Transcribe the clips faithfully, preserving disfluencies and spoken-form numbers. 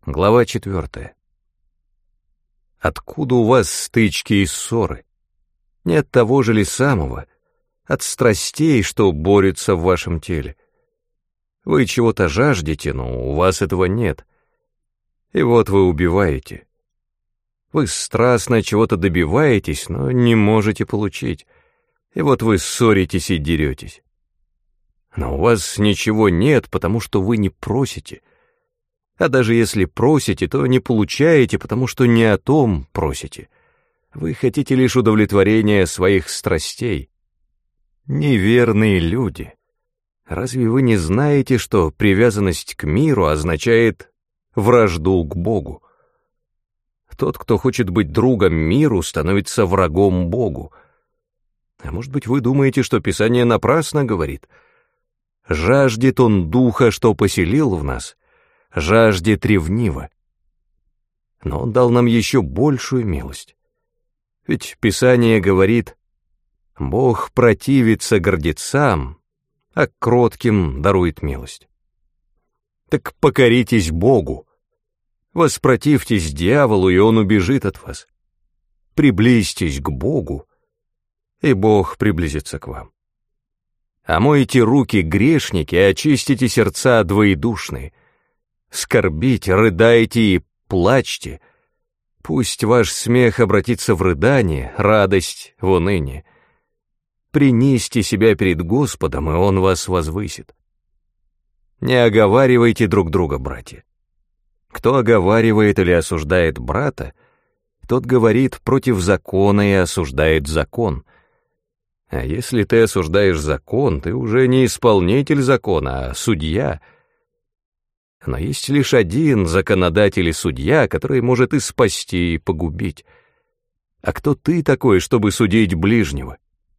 Глава четвертая. Откуда у вас стычки и ссоры? Не от того же ли самого, от страстей, что борются в вашем теле? Вы чего-то жаждете, но у вас этого нет. И вот вы убиваете. Вы страстно чего-то добиваетесь, но не можете получить. И вот вы ссоритесь и деретесь. Но у вас ничего нет, потому что вы не просите. А даже если просите, то не получаете, потому что не о том просите. Вы хотите лишь удовлетворения своих страстей. Неверные люди. Разве вы не знаете, что привязанность к миру означает вражду к Богу? Тот, кто хочет быть другом миру, становится врагом Богу. А может быть, вы думаете, что Писание напрасно говорит? Жаждет он духа, что поселил в нас, жаждет ревниво. Но он дал нам еще большую милость. Ведь Писание говорит: Бог противится гордецам, а кротким дарует милость. Так покоритесь Богу, воспротивьтесь дьяволу, и он убежит от вас. Приблизьтесь к Богу, и Бог приблизится к вам. Омойте руки, грешники, и очистите сердца двоедушные. Скорбите, рыдайте и плачьте. Пусть ваш смех обратится в рыдание, радость в уныние. Принесите себя перед Господом, и Он вас возвысит. Не оговаривайте друг друга, братья. Кто оговаривает или осуждает брата, тот говорит против закона и осуждает закон. А если ты осуждаешь закон, ты уже не исполнитель закона, а судья. Но есть лишь один законодатель и судья, который может и спасти, и погубить. А кто ты такой, чтобы судить ближнего?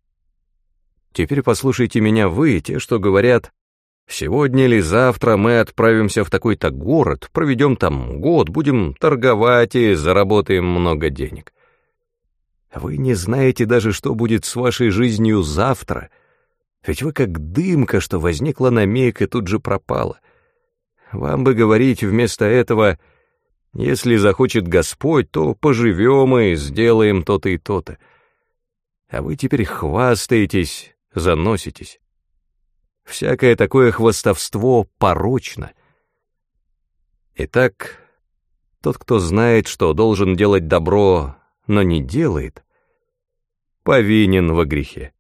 Теперь послушайте меня вы, те, что говорят: сегодня или завтра мы отправимся в такой-то город, проведем там год, будем торговать и заработаем много денег. Вы не знаете даже, что будет с вашей жизнью завтра, ведь вы как дымка, что возникла на миг и тут же пропала. Вам бы говорить вместо этого: если захочет Господь, то поживем и сделаем то-то и то-то. А вы теперь хвастаетесь, заноситесь. Всякое такое хвастовство порочно. Итак, тот, кто знает, что должен делать добро, но не делает, повинен во грехе.